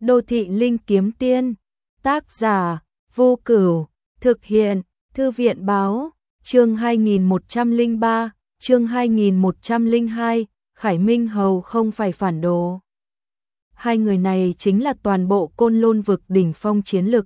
Đô thị linh kiếm tiên, tác giả, Vô Cửu, thực hiện, Thư viện báo, chương 2103, chương 2102, Khải Minh Hầu không phải phản đồ. Hai người này chính là toàn bộ Côn Lôn vực đỉnh phong chiến lực.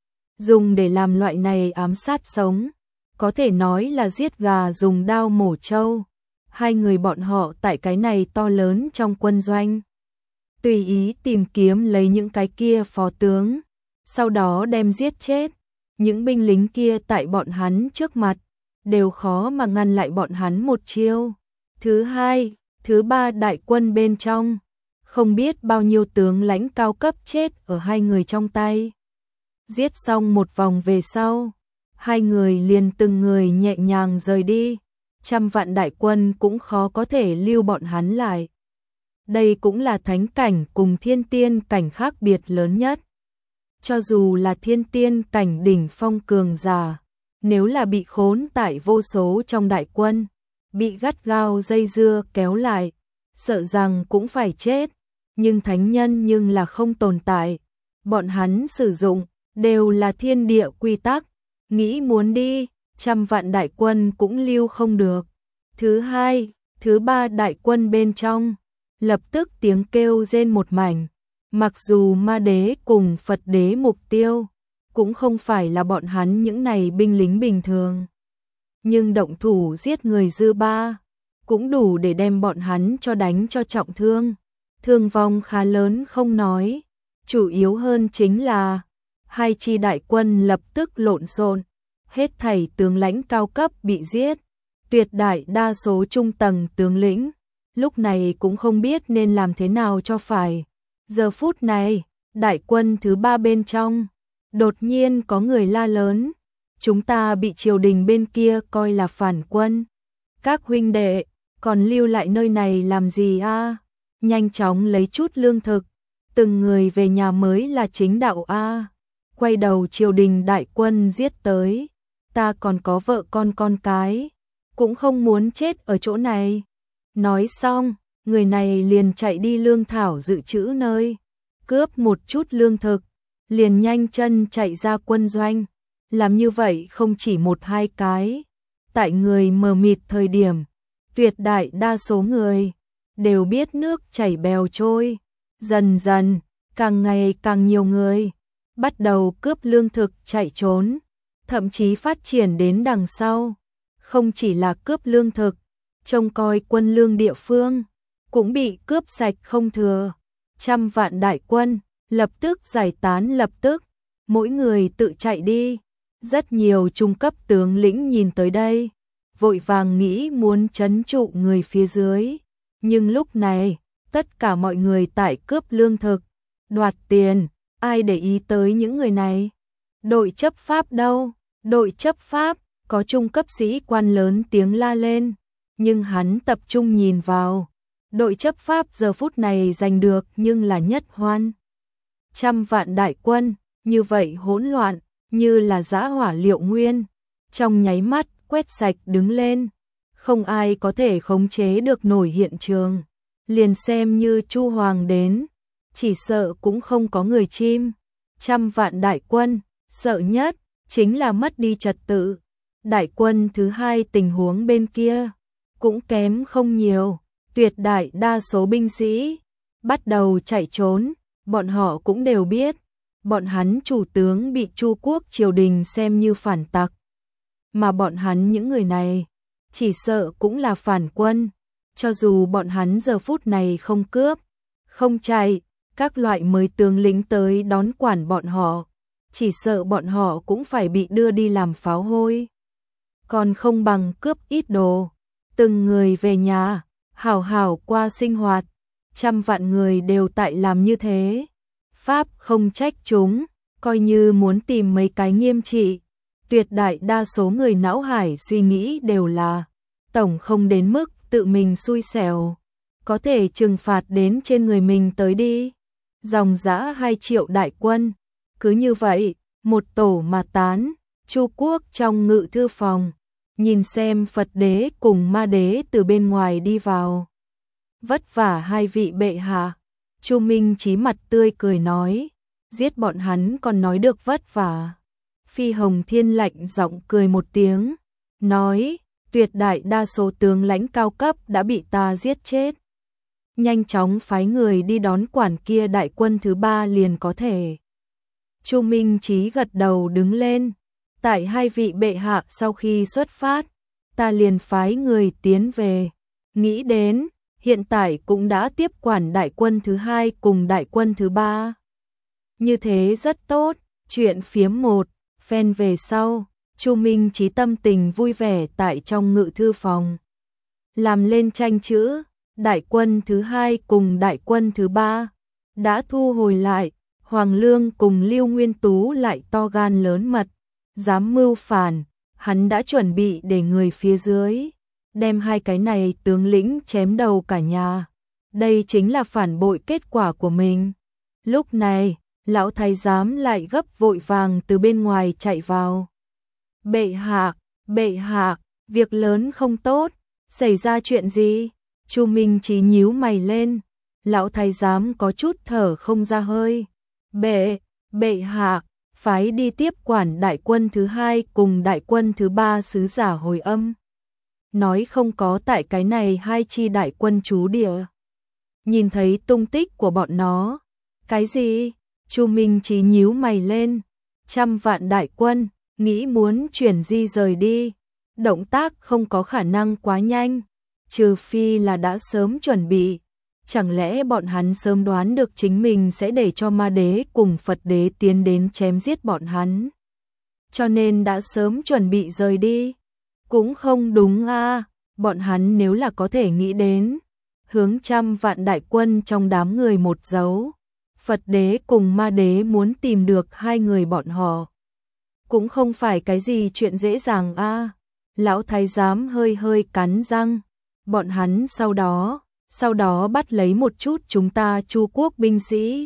Dùng để làm loại này ám sát sống, có thể nói là giết gà dùng đao mổ trâu. Hai người bọn họ tại cái này to lớn trong quân doanh, tùy ý tìm kiếm lấy những cái kia phó tướng, sau đó đem giết chết. Những binh lính kia tại bọn hắn trước mặt, đều khó mà ngăn lại bọn hắn một chiêu. Thứ hai, thứ ba đại quân bên trong, không biết bao nhiêu tướng lãnh cao cấp chết ở hai người trong tay. Giết xong một vòng về sau, hai người liền từng người nhẹ nhàng rời đi. Trăm vạn đại quân cũng khó có thể lưu bọn hắn lại. Đây cũng là thánh cảnh cùng thiên tiên cảnh khác biệt lớn nhất. Cho dù là thiên tiên cảnh đỉnh phong cường giả, nếu là bị khốn tại vô số trong đại quân, bị gắt gao dây dưa kéo lại, sợ rằng cũng phải chết. Nhưng thánh nhân nhưng là không tồn tại. Bọn hắn sử dụng đều là thiên địa quy tắc, nghĩ muốn đi, trăm vạn đại quân cũng lưu không được. Thứ hai, thứ ba đại quân bên trong, lập tức tiếng kêu rên một mảnh. Mặc dù ma đế cùng Phật đế mục tiêu, cũng không phải là bọn hắn những này binh lính bình thường. Nhưng động thủ giết người dư ba, cũng đủ để đem bọn hắn cho đánh cho trọng thương. Thương vong khá lớn không nói, chủ yếu hơn chính là hai chi đại quân lập tức lộn xộn, hết thảy tướng lãnh cao cấp bị giết, tuyệt đại đa số trung tầng tướng lĩnh, lúc này cũng không biết nên làm thế nào cho phải. Giờ phút này, đại quân thứ ba bên trong, đột nhiên có người la lớn, chúng ta bị triều đình bên kia coi là phản quân. Các huynh đệ, còn lưu lại nơi này làm gì a? Nhanh chóng lấy chút lương thực, từng người về nhà mới là chính đạo a. Quay đầu triều đình đại quân giết tới, ta còn có vợ con cái, cũng không muốn chết ở chỗ này. Nói xong, người này liền chạy đi lương thảo dự trữ nơi, cướp một chút lương thực, liền nhanh chân chạy ra quân doanh. Làm như vậy không chỉ một hai cái, tại người mờ mịt thời điểm, tuyệt đại đa số người đều biết nước chảy bèo trôi. Dần dần, càng ngày càng nhiều người bắt đầu cướp lương thực chạy trốn, thậm chí phát triển đến đằng sau. Không chỉ là cướp lương thực, trông coi quân lương địa phương cũng bị cướp sạch không thừa. Trăm vạn đại quân lập tức giải tán, lập tức mỗi người tự chạy đi. Rất nhiều trung cấp tướng lĩnh nhìn tới đây, vội vàng nghĩ muốn trấn trụ người phía dưới. Nhưng lúc này, tất cả mọi người tại cướp lương thực, đoạt tiền, ai để ý tới những người này? Đội chấp pháp đâu? Đội chấp pháp, có trung cấp sĩ quan lớn tiếng la lên, nhưng hắn tập trung nhìn vào. Đội chấp pháp giờ phút này giành được nhưng là nhất hoan. Trăm vạn đại quân, như vậy hỗn loạn, như là dã hỏa liệu nguyên, trong nháy mắt quét sạch đứng lên. Không ai có thể khống chế được nổi hiện trường. Liền xem như Chu Hoàng đến, chỉ sợ cũng không có người chim. Trăm vạn đại quân, sợ nhất chính là mất đi trật tự. Đại quân thứ hai tình huống bên kia cũng kém không nhiều, tuyệt đại đa số binh sĩ bắt đầu chạy trốn. Bọn họ cũng đều biết, bọn hắn chủ tướng bị Chu quốc triều đình xem như phản tặc, mà bọn hắn những người này chỉ sợ cũng là phản quân. Cho dù bọn hắn giờ phút này không cướp, không chạy, các loại mới tướng lĩnh tới đón quản bọn họ, chỉ sợ bọn họ cũng phải bị đưa đi làm pháo hôi. Còn không bằng cướp ít đồ, từng người về nhà, hảo hảo qua sinh hoạt. Trăm vạn người đều tại làm như thế. Pháp không trách chúng, coi như muốn tìm mấy cái nghiêm trị. Tuyệt đại đa số người não hải suy nghĩ đều là tổng không đến mức tự mình xui xẻo, có thể trừng phạt đến trên người mình tới đi. Dòng dã 2 triệu đại quân, cứ như vậy, một tổ mà tán. Chu quốc trong ngự thư phòng, nhìn xem Phật đế cùng ma đế từ bên ngoài đi vào. Vất vả hai vị bệ hạ, Chu Minh Chí mặt tươi cười nói, giết bọn hắn còn nói được vất vả. Phi Hồng Thiên lạnh giọng cười một tiếng, nói, tuyệt đại đa số tướng lãnh cao cấp đã bị ta giết chết. Nhanh chóng phái người đi đón quản kia đại quân thứ 3 liền có thể. Chu Minh Chí gật đầu đứng lên, tại hai vị bệ hạ sau khi xuất phát, ta liền phái người tiến về. Nghĩ đến, hiện tại cũng đã tiếp quản đại quân thứ 2 cùng đại quân thứ 3. Như thế rất tốt, chuyện phiếm 1, phen về sau, Chu Minh Chí tâm tình vui vẻ tại trong ngự thư phòng. Làm lên tranh chữ, đại quân thứ 2 cùng đại quân thứ 3 đã thu hồi lại, Hoàng Lương cùng Lưu Nguyên Tú lại to gan lớn mật, dám mưu phản, hắn đã chuẩn bị để người phía dưới đem hai cái này tướng lĩnh chém đầu cả nhà. Đây chính là phản bội kết quả của mình. Lúc này, lão thái giám lại gấp vội vàng từ bên ngoài chạy vào. Bệ hạ, việc lớn không tốt, xảy ra chuyện gì? Chu Minh Chí nhíu mày lên, lão thái giám có chút thở không ra hơi. Bệ hạ, phái đi tiếp quản đại quân thứ 2 cùng đại quân thứ 3 sứ giả hồi âm. Nói không có tại cái này hai chi đại quân trú địa. Nhìn thấy tung tích của bọn nó. Cái gì? Chu Minh Chí nhíu mày lên. 100 vạn đại quân, nghĩ muốn chuyển di rời đi. Động tác không có khả năng quá nhanh. Trừ phi là đã sớm chuẩn bị. Chẳng lẽ bọn hắn sớm đoán được chính mình sẽ để cho ma đế cùng Phật đế tiến đến chém giết bọn hắn. Cho nên đã sớm chuẩn bị rời đi. Cũng không đúng a, bọn hắn nếu là có thể nghĩ đến, hướng 100 vạn đại quân trong đám người một dấu, Phật đế cùng ma đế muốn tìm được hai người bọn họ. Cũng không phải cái gì chuyện dễ dàng a. Lão thái giám hơi cắn răng, bọn hắn sau đó bắt lấy một chút chúng ta Chu quốc binh sĩ.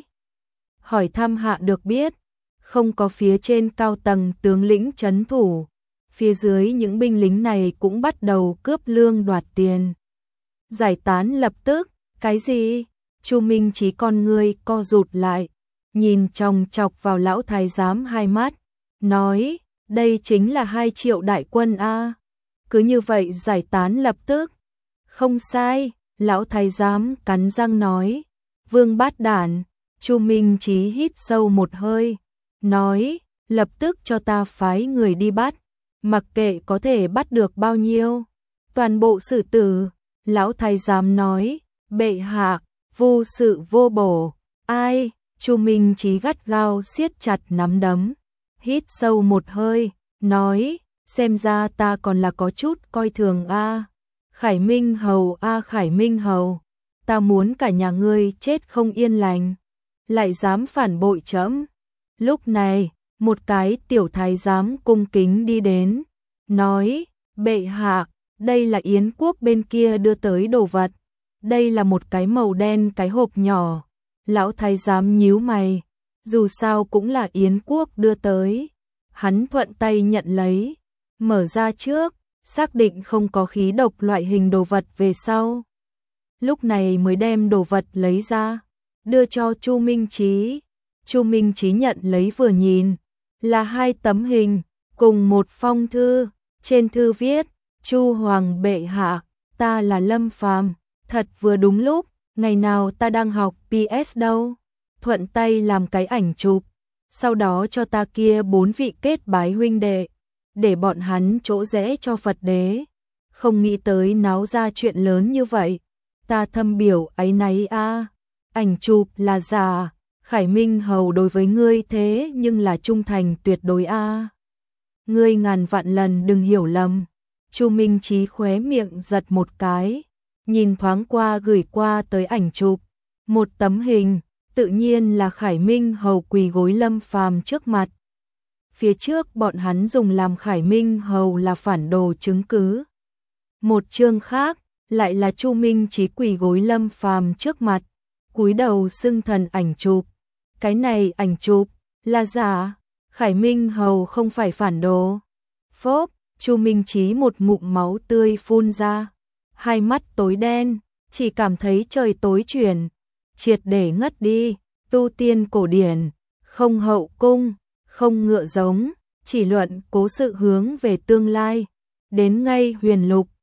Hỏi thăm hạ được biết, không có phía trên cao tầng tướng lĩnh trấn thủ. Phía dưới những binh lính này cũng bắt đầu cướp lương đoạt tiền. Giải tán lập tức, cái gì? Chu Minh Chí con ngươi co rụt lại, nhìn chòng chọc vào lão thái giám hai mắt, nói, đây chính là 2 triệu đại quân a. Cứ như vậy giải tán lập tức. Không sai, lão thái giám cắn răng nói, vương bát đản. Chu Minh Chí hít sâu một hơi, nói, lập tức cho ta phái người đi bắt. Mặc kệ có thể bắt được bao nhiêu, toàn bộ xử tử. Lão thái giám nói, bệ hạ, vô sự vô bổ. Ai? Chu Minh Chí gắt gao siết chặt nắm đấm, hít sâu một hơi, nói, xem ra ta còn là có chút coi thường a. Khải Minh hầu a, Khải Minh hầu, ta muốn cả nhà ngươi chết không yên lành, lại dám phản bội trẫm. Lúc này, một cái tiểu thái giám cung kính đi đến, nói, bệ hạ, đây là Yến quốc bên kia đưa tới đồ vật. Đây là một cái màu đen cái hộp nhỏ. Lão thái giám nhíu mày, dù sao cũng là Yến quốc đưa tới. Hắn thuận tay nhận lấy, mở ra trước, xác định không có khí độc loại hình đồ vật về sau. Lúc này mới đem đồ vật lấy ra, đưa cho Chu Minh Chí. Chu Minh Chí nhận lấy vừa nhìn, là 2 tấm hình, cùng một phong thư, trên thư viết, Chu Hoàng bệ hạ, ta là Lâm Phàm, thật vừa đúng lúc, ngày nào ta đang học PS đâu, thuận tay làm cái ảnh chụp, sau đó cho ta kia 4 vị kết bái huynh đệ, để bọn hắn chỗ rẽ cho Phật đế, không nghĩ tới náo ra chuyện lớn như vậy, ta thâm biểu áy náy a. Ảnh chụp là giả, Khải Minh hầu đối với ngươi thế nhưng là trung thành tuyệt đối a. Ngươi ngàn vạn lần đừng hiểu lầm. Chu Minh Chí khóe miệng giật một cái, nhìn thoáng qua gửi qua tới ảnh chụp, một tấm hình, tự nhiên là Khải Minh hầu quỳ gối Lâm Phàm trước mặt. Phía trước bọn hắn dùng làm Khải Minh hầu là phản đồ chứng cứ. Một chương khác, lại là Chu Minh Chí quỳ gối Lâm Phàm trước mặt, cúi đầu xưng thần ảnh chụp. Cái này ảnh chụp là giả, Khải Minh hầu không phải phản đồ. Phốp, Chu Minh Chí một ngụm máu tươi phun ra, hai mắt tối đen, chỉ cảm thấy trời tối chuyển. triệt để ngất đi, tu tiên cổ điển, không hậu cung, không ngựa giống, chỉ luận cố sự hướng về tương lai. Đến ngay huyền lục,